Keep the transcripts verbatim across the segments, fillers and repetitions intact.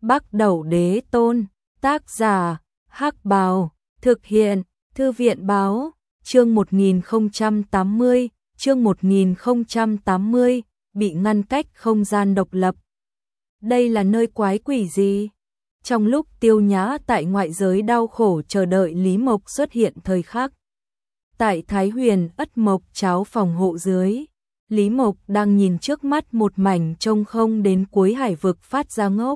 Bắc Đẩu Đế Tôn, tác giả, Hắc Bào, thực hiện, Thư viện Báo, chương một nghìn không trăm tám mươi, chương một nghìn không trăm tám mươi, bị ngăn cách không gian độc lập. Đây là nơi quái quỷ gì? Trong lúc Tiêu Nhã tại ngoại giới đau khổ chờ đợi Lý Mộc xuất hiện thời khắc. Tại Thái Huyền Ất Mộc Cháo phòng hộ dưới, Lý Mộc đang nhìn trước mắt một mảnh trông không đến cuối hải vực phát ra ngốc.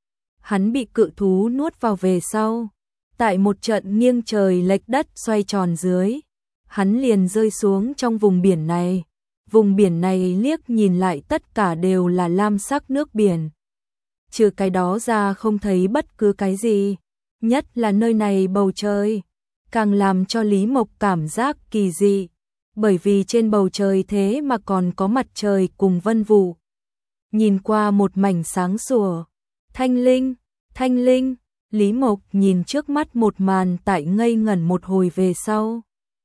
Hắn bị cự thú nuốt vào về sau, tại một trận nghiêng trời lệch đất xoay tròn dưới, hắn liền rơi xuống trong vùng biển này. Vùng biển này liếc nhìn lại tất cả đều là lam sắc nước biển. Trừ cái đó ra không thấy bất cứ cái gì, nhất là nơi này bầu trời, càng làm cho Lý Mộc cảm giác kỳ dị, bởi vì trên bầu trời thế mà còn có mặt trời cùng vân vụ. Nhìn qua một mảnh sáng sủa, thanh linh, thanh linh, Lý Mộc nhìn trước mắt một màn tại ngây ngẩn một hồi về sau.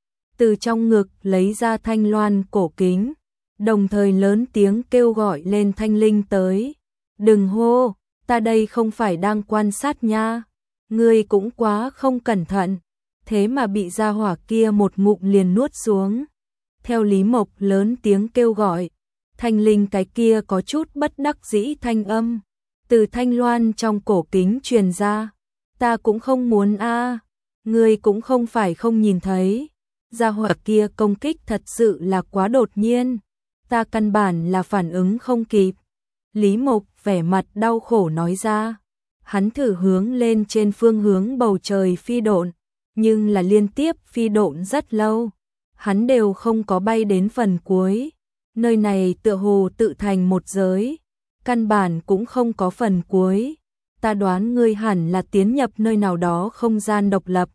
Từ trong ngực lấy ra thanh loan cổ kính, đồng thời lớn tiếng kêu gọi lên thanh linh tới. Đừng hô, ta đây không phải đang quan sát nha, ngươi cũng quá không cẩn thận, thế mà bị gia hỏa kia một ngụm liền nuốt xuống. Theo Lý Mộc lớn tiếng kêu gọi, thanh linh cái kia có chút bất đắc dĩ thanh âm từ thanh loan trong cổ kính truyền ra. Ta cũng không muốn a, à, ngươi cũng không phải không nhìn thấy, gia hỏa kia công kích thật sự là quá đột nhiên, ta căn bản là phản ứng không kịp. Lý Mộc vẻ mặt đau khổ nói ra, hắn thử hướng lên trên phương hướng bầu trời phi độn, nhưng là liên tiếp phi độn rất lâu, hắn đều không có bay đến phần cuối. Nơi này tựa hồ tự thành một giới, căn bản cũng không có phần cuối. Ta đoán ngươi hẳn là tiến nhập nơi nào đó không gian độc lập.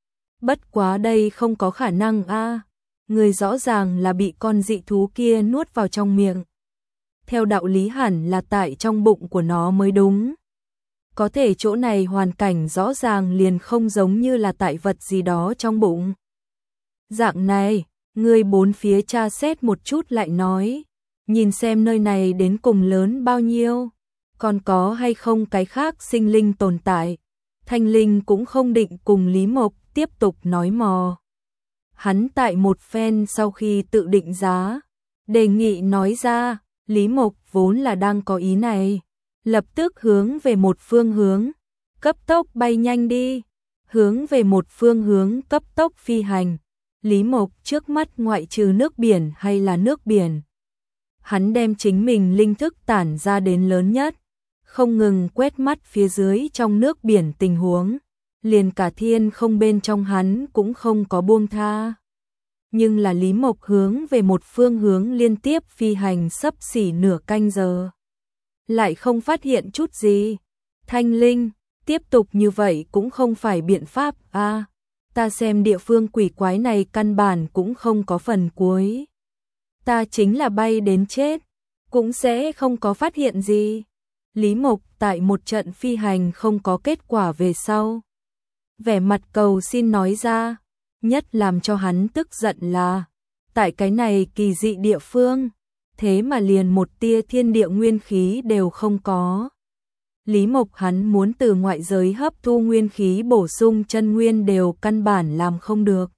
Bất quá đây không có khả năng a, à. Ngươi rõ ràng là bị con dị thú kia nuốt vào trong miệng. Theo đạo lý hẳn là tại trong bụng của nó mới đúng. Có thể chỗ này hoàn cảnh rõ ràng liền không giống như là tại vật gì đó trong bụng. Dạng này, ngươi bốn phía tra xét một chút lại nói, nhìn xem nơi này đến cùng lớn bao nhiêu, còn có hay không cái khác sinh linh tồn tại. Thanh linh cũng không định cùng Lý Mộc tiếp tục nói mò. Hắn tại một phen sau khi tự định giá, đề nghị nói ra, Lý Mộc vốn là đang có ý này, lập tức hướng về một phương hướng, cấp tốc bay nhanh đi, hướng về một phương hướng cấp tốc phi hành. Lý Mộc trước mắt ngoại trừ nước biển hay là nước biển, hắn đem chính mình linh thức tản ra đến lớn nhất, không ngừng quét mắt phía dưới trong nước biển tình huống, liền cả thiên không bên trong hắn cũng không có buông tha. Nhưng là Lý Mộc hướng về một phương hướng liên tiếp phi hành sấp xỉ nửa canh giờ, lại không phát hiện chút gì. Thanh linh, tiếp tục như vậy cũng không phải biện pháp a. À, ta xem địa phương quỷ quái này căn bản cũng không có phần cuối. Ta chính là bay đến chết, cũng sẽ không có phát hiện gì. Lý Mộc tại một trận phi hành không có kết quả về sau, vẻ mặt cầu xin nói ra. Nhất làm cho hắn tức giận là, tại cái này kỳ dị địa phương, thế mà liền một tia thiên địa nguyên khí đều không có. Lý Mộc hắn muốn từ ngoại giới hấp thu nguyên khí bổ sung chân nguyên đều căn bản làm không được.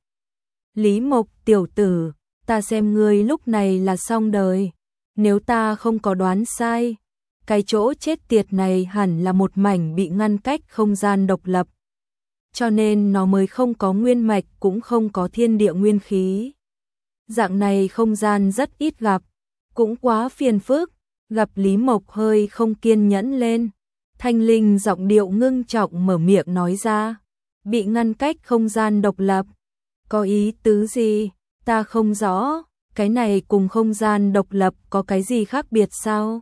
Lý Mộc tiểu tử, ta xem ngươi lúc này là xong đời. Nếu ta không có đoán sai, cái chỗ chết tiệt này hẳn là một mảnh bị ngăn cách không gian độc lập, cho nên nó mới không có nguyên mạch cũng không có thiên địa nguyên khí. Dạng này không gian rất ít gặp, cũng quá phiền phức. Gặp Lý Mộc hơi không kiên nhẫn lên, thanh linh giọng điệu ngưng trọng mở miệng nói ra, bị ngăn cách không gian độc lập, có ý tứ gì? Ta không rõ, cái này cùng không gian độc lập có cái gì khác biệt sao?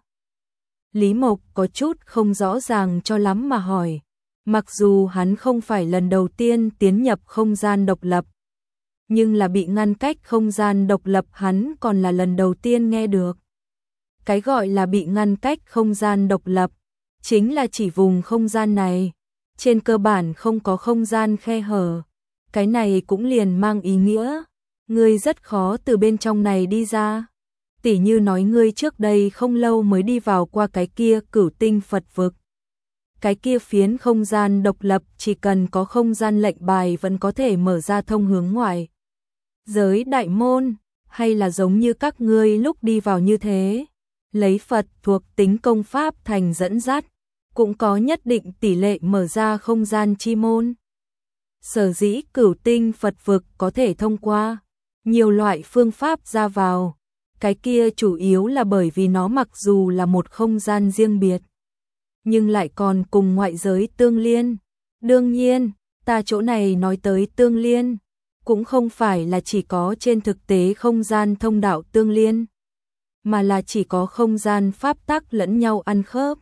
Lý Mộc có chút không rõ ràng cho lắm mà hỏi. Mặc dù hắn không phải lần đầu tiên tiến nhập không gian độc lập, nhưng là bị ngăn cách không gian độc lập hắn còn là lần đầu tiên nghe được. Cái gọi là bị ngăn cách không gian độc lập, chính là chỉ vùng không gian này, trên cơ bản không có không gian khe hở. Cái này cũng liền mang ý nghĩa, ngươi rất khó từ bên trong này đi ra. Tỉ như nói ngươi trước đây không lâu mới đi vào qua cái kia Cửu Tinh Phật vực. cái kia phiến không gian độc lập chỉ cần có không gian lệnh bài vẫn có thể mở ra thông hướng ngoài giới đại môn, hay là giống như các ngươi lúc đi vào như thế, lấy Phật thuộc tính công pháp thành dẫn dắt, cũng có nhất định tỷ lệ mở ra không gian chi môn. Sở dĩ Cửu Tinh Phật vực có thể thông qua nhiều loại phương pháp ra vào, cái kia chủ yếu là bởi vì nó mặc dù là một không gian riêng biệt, nhưng lại còn cùng ngoại giới tương liên. Đương nhiên, ta chỗ này nói tới tương liên, cũng không phải là chỉ có trên thực tế không gian thông đạo tương liên, mà là chỉ có không gian pháp tắc lẫn nhau ăn khớp.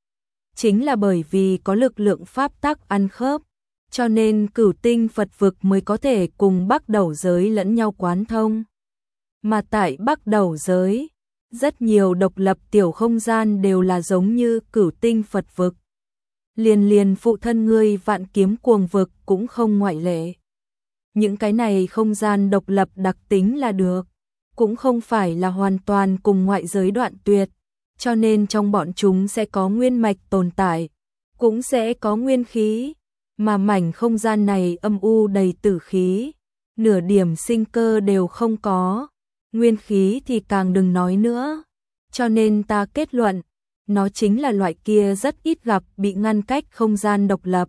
Chính là bởi vì có lực lượng pháp tắc ăn khớp, cho nên Cửu Tinh Phật vực mới có thể cùng Bắc Đầu giới lẫn nhau quán thông. Mà tại Bắc Đầu giới, rất nhiều độc lập tiểu không gian đều là giống như Cửu Tinh Phật vực. Liền liền phụ thân ngươi Vạn Kiếm Cuồng vực cũng không ngoại lệ. Những cái này không gian độc lập đặc tính là được, cũng không phải là hoàn toàn cùng ngoại giới đoạn tuyệt, cho nên trong bọn chúng sẽ có nguyên mạch tồn tại, cũng sẽ có nguyên khí, mà mảnh không gian này âm u đầy tử khí, nửa điểm sinh cơ đều không có, nguyên khí thì càng đừng nói nữa, cho nên ta kết luận, nó chính là loại kia rất ít gặp bị ngăn cách không gian độc lập.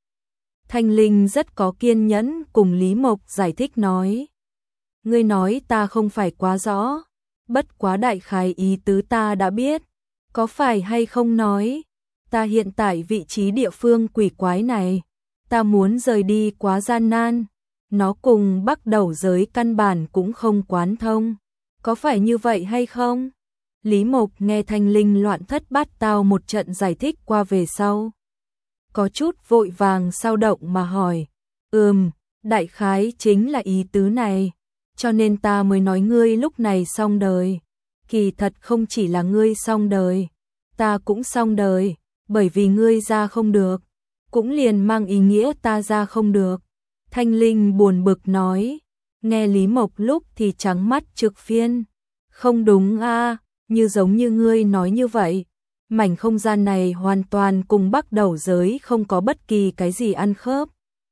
Thanh Linh rất có kiên nhẫn cùng Lý Mộc giải thích nói. Ngươi nói ta không phải quá rõ, bất quá đại khái ý tứ ta đã biết, có phải hay không nói, ta hiện tại vị trí địa phương quỷ quái này, ta muốn rời đi quá gian nan, nó cùng Bắc Đầu giới căn bản cũng không quán thông, có phải như vậy hay không? Lý Mộc nghe Thanh Linh loạn thất bát tao một trận giải thích qua về sau, có chút vội vàng sao động mà hỏi, ừm, đại khái chính là ý tứ này, cho nên ta mới nói ngươi lúc này xong đời, kỳ thật không chỉ là ngươi xong đời, ta cũng xong đời, bởi vì ngươi ra không được, cũng liền mang ý nghĩa ta ra không được. Thanh Linh buồn bực nói, nghe Lý Mộc lúc thì trắng mắt trực phiên, không đúng a, như giống như ngươi nói như vậy. Mảnh không gian này hoàn toàn cùng Bắc Đầu giới không có bất kỳ cái gì ăn khớp.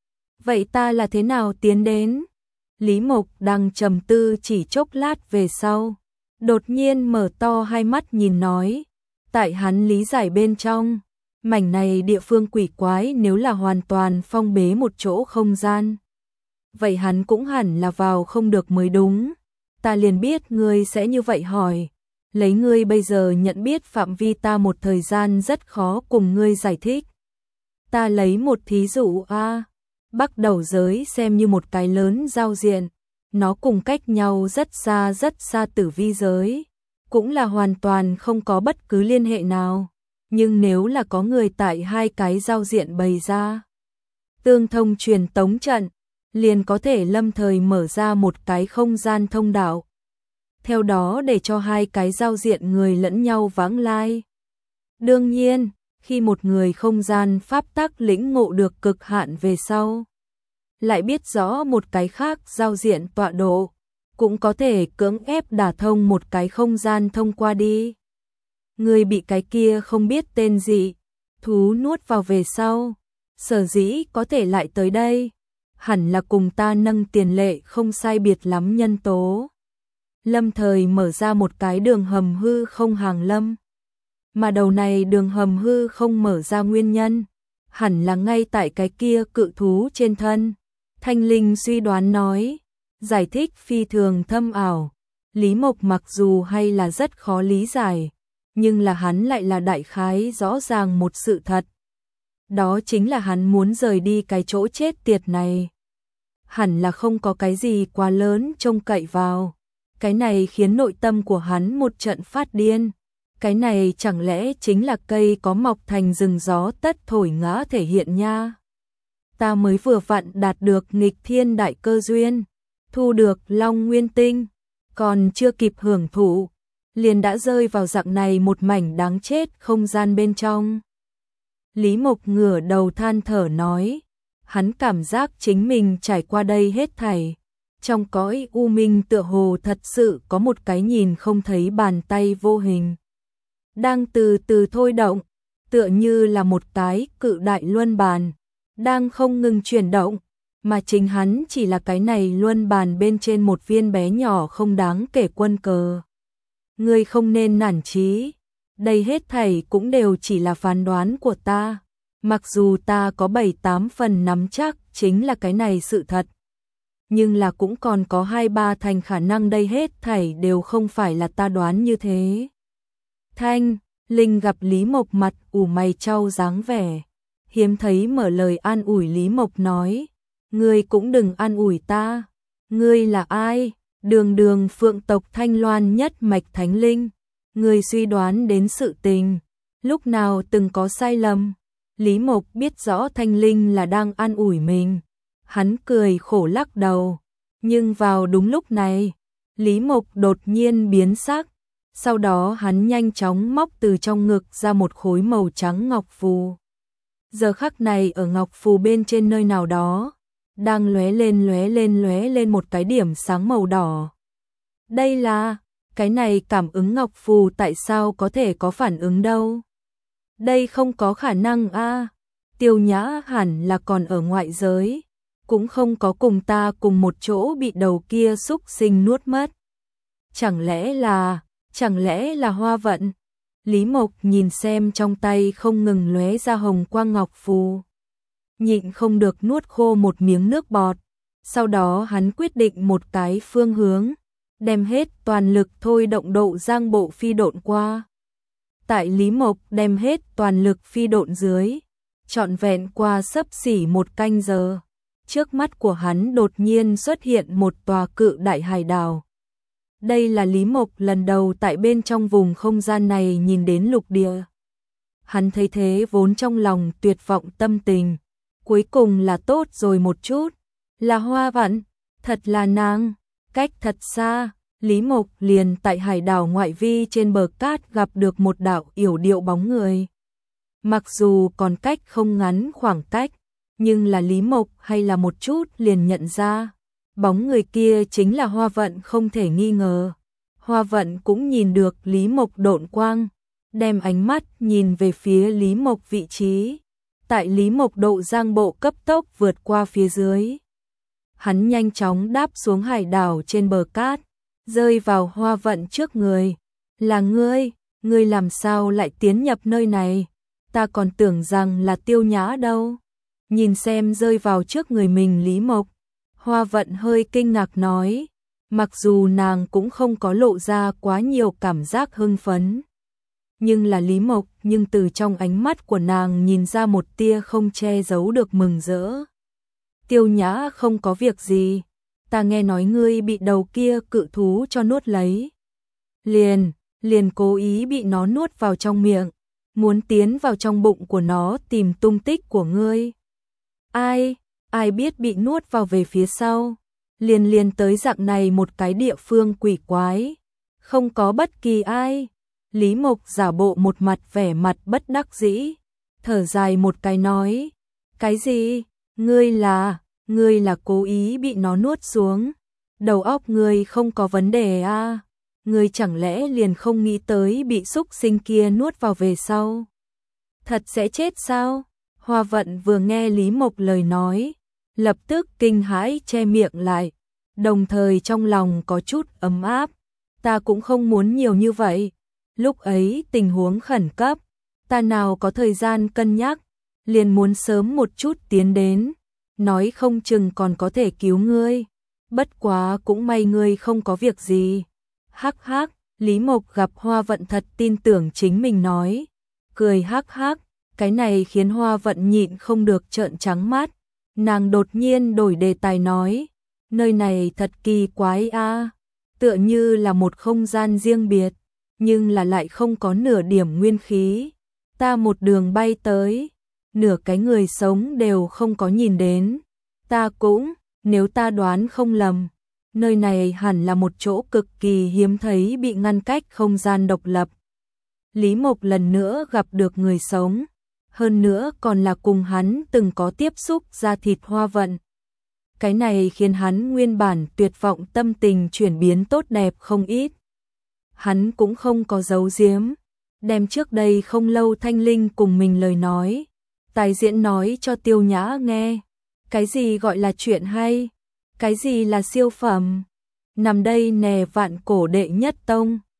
Vậy ta là thế nào tiến đến? Lý Mộc đang trầm tư chỉ chốc lát về sau, đột nhiên mở to hai mắt nhìn nói, tại hắn lý giải bên trong, mảnh này địa phương quỷ quái nếu là hoàn toàn phong bế một chỗ không gian, vậy hắn cũng hẳn là vào không được mới đúng. Ta liền biết ngươi sẽ như vậy hỏi. Lấy ngươi bây giờ nhận biết phạm vi ta một thời gian rất khó cùng ngươi giải thích. Ta lấy một thí dụ a, Bắc Đầu giới xem như một cái lớn giao diện, nó cùng cách nhau rất xa rất xa Tử Vi giới, cũng là hoàn toàn không có bất cứ liên hệ nào, nhưng nếu là có người tại hai cái giao diện bày ra tương thông truyền tống trận, liền có thể lâm thời mở ra một cái không gian thông đạo, theo đó để cho hai cái giao diện người lẫn nhau vãng lai. Đương nhiên, khi một người không gian pháp tắc lĩnh ngộ được cực hạn về sau, lại biết rõ một cái khác giao diện tọa độ, cũng có thể cưỡng ép đả thông một cái không gian thông qua đi. Người bị cái kia không biết tên gì, thú nuốt vào về sau, sở dĩ có thể lại tới đây, hẳn là cùng ta nâng tiền lệ không sai biệt lắm nhân tố. Lâm thời mở ra một cái đường hầm hư không hàng lâm. Mà đầu này đường hầm hư không mở ra nguyên nhân, hẳn là ngay tại cái kia cự thú trên thân. Thanh Linh suy đoán nói, giải thích phi thường thâm ảo. Lý Mộc mặc dù hay là rất khó lý giải, nhưng là hắn lại là đại khái rõ ràng một sự thật. Đó chính là hắn muốn rời đi cái chỗ chết tiệt này. Hẳn là không có cái gì quá lớn trông cậy vào. Cái này khiến nội tâm của hắn một trận phát điên. Cái này chẳng lẽ chính là cây có mọc thành rừng gió tất thổi ngã thể hiện nha. Ta mới vừa vặn đạt được nghịch thiên đại cơ duyên, thu được Long Nguyên Tinh, còn chưa kịp hưởng thụ, liền đã rơi vào dạng này một mảnh đáng chết không gian bên trong. Lý Mộc ngửa đầu than thở nói, hắn cảm giác chính mình trải qua đây hết thảy. Trong cõi u minh tựa hồ thật sự có một cái nhìn không thấy bàn tay vô hình đang từ từ thôi động, tựa như là một cái cự đại luân bàn, đang không ngừng chuyển động, mà chính hắn chỉ là cái này luân bàn bên trên một viên bé nhỏ không đáng kể quân cờ. Ngươi không nên nản chí, đây hết thảy cũng đều chỉ là phán đoán của ta, mặc dù ta có bảy tám phần nắm chắc chính là cái này sự thật. Nhưng là cũng còn có hai ba thành khả năng đây hết thảy đều không phải là ta đoán như thế. Thanh Linh gặp Lý Mộc mặt ủ mày chau dáng vẻ, hiếm thấy mở lời an ủi Lý Mộc nói, ngươi cũng đừng an ủi ta, ngươi là ai? Đường đường phượng tộc Thanh Loan nhất mạch Thánh Linh, ngươi suy đoán đến sự tình, lúc nào từng có sai lầm? Lý Mộc biết rõ Thanh Linh là đang an ủi mình, hắn cười khổ lắc đầu, nhưng vào đúng lúc này, Lý Mộc đột nhiên biến sắc, sau đó hắn nhanh chóng móc từ trong ngực ra một khối màu trắng ngọc phù. Giờ khắc này ở ngọc phù bên trên nơi nào đó, đang lóe lên lóe lên lóe lên một cái điểm sáng màu đỏ. Đây là, cái này cảm ứng ngọc phù tại sao có thể có phản ứng đâu? Đây không có khả năng a. Tiêu Nhã hẳn là còn ở ngoại giới, cũng không có cùng ta cùng một chỗ bị đầu kia xúc sinh nuốt mất. Chẳng lẽ là, chẳng lẽ là Hoa Vận? Lý Mộc nhìn xem trong tay không ngừng lóe ra hồng quang ngọc phù, nhịn không được nuốt khô một miếng nước bọt, sau đó hắn quyết định một cái phương hướng, đem hết toàn lực thôi động độ giang bộ phi độn qua. Tại Lý Mộc đem hết toàn lực phi độn dưới, trọn vẹn qua xấp xỉ một canh giờ, trước mắt của hắn đột nhiên xuất hiện một tòa cự đại hải đảo. Đây là Lý Mộc lần đầu tại bên trong vùng không gian này nhìn đến lục địa. Hắn thấy thế vốn trong lòng tuyệt vọng tâm tình, cuối cùng là tốt rồi một chút, là Hoa Vận, thật là nàng, cách thật xa, Lý Mộc liền tại hải đảo ngoại vi trên bờ cát gặp được một đạo yểu điệu bóng người. Mặc dù còn cách không ngắn khoảng cách, nhưng là Lý Mộc hay là một chút liền nhận ra, bóng người kia chính là Hoa Vận không thể nghi ngờ. Hoa Vận cũng nhìn được Lý Mộc độn quang, đem ánh mắt nhìn về phía Lý Mộc vị trí, tại Lý Mộc độ giang bộ cấp tốc vượt qua phía dưới. Hắn nhanh chóng đáp xuống hải đảo trên bờ cát, rơi vào Hoa Vận trước người. Là ngươi, ngươi làm sao lại tiến nhập nơi này? Ta còn tưởng rằng là Tiêu Nhã đâu. Nhìn xem rơi vào trước người mình Lý Mộc, Hoa Vận hơi kinh ngạc nói, mặc dù nàng cũng không có lộ ra quá nhiều cảm giác hưng phấn. Nhưng là Lý Mộc, nhưng từ trong ánh mắt của nàng nhìn ra một tia không che giấu được mừng rỡ. Tiêu Nhã không có việc gì, ta nghe nói ngươi bị đầu kia cự thú cho nuốt lấy. Liền, liền cố ý bị nó nuốt vào trong miệng, muốn tiến vào trong bụng của nó tìm tung tích của ngươi. Ai, ai biết bị nuốt vào về phía sau, liền liền tới dạng này một cái địa phương quỷ quái, không có bất kỳ ai. Lý Mộc giả bộ một mặt vẻ mặt bất đắc dĩ, thở dài một cái nói, cái gì, ngươi là, ngươi là cố ý bị nó nuốt xuống, đầu óc ngươi không có vấn đề à, ngươi chẳng lẽ liền không nghĩ tới bị xúc sinh kia nuốt vào về sau, thật sẽ chết sao? Hoa Vận vừa nghe Lý Mộc lời nói, lập tức kinh hãi che miệng lại, đồng thời trong lòng có chút ấm áp, ta cũng không muốn nhiều như vậy. Lúc ấy tình huống khẩn cấp, ta nào có thời gian cân nhắc, liền muốn sớm một chút tiến đến, nói không chừng còn có thể cứu ngươi, bất quá cũng may ngươi không có việc gì. Hắc hắc, Lý Mộc gặp Hoa Vận thật tin tưởng chính mình nói, cười hắc hắc, cái này khiến Hoa Vận nhịn không được trợn trắng mắt, nàng đột nhiên đổi đề tài nói, nơi này thật kỳ quái a, tựa như là một không gian riêng biệt, nhưng là lại không có nửa điểm nguyên khí. Ta một đường bay tới, nửa cái người sống đều không có nhìn đến. Ta cũng, nếu ta đoán không lầm, nơi này hẳn là một chỗ cực kỳ hiếm thấy bị ngăn cách không gian độc lập. Lý Mộc lần nữa gặp được người sống, hơn nữa còn là cùng hắn từng có tiếp xúc da thịt Hoa Vận. Cái này khiến hắn nguyên bản tuyệt vọng tâm tình chuyển biến tốt đẹp không ít. Hắn cũng không có giấu giếm, đem trước đây không lâu Thanh Linh cùng mình lời nói, tái diễn nói cho Tiêu Nhã nghe. Cái gì gọi là chuyện hay? Cái gì là siêu phẩm? Nằm đây nè vạn cổ đệ nhất tông.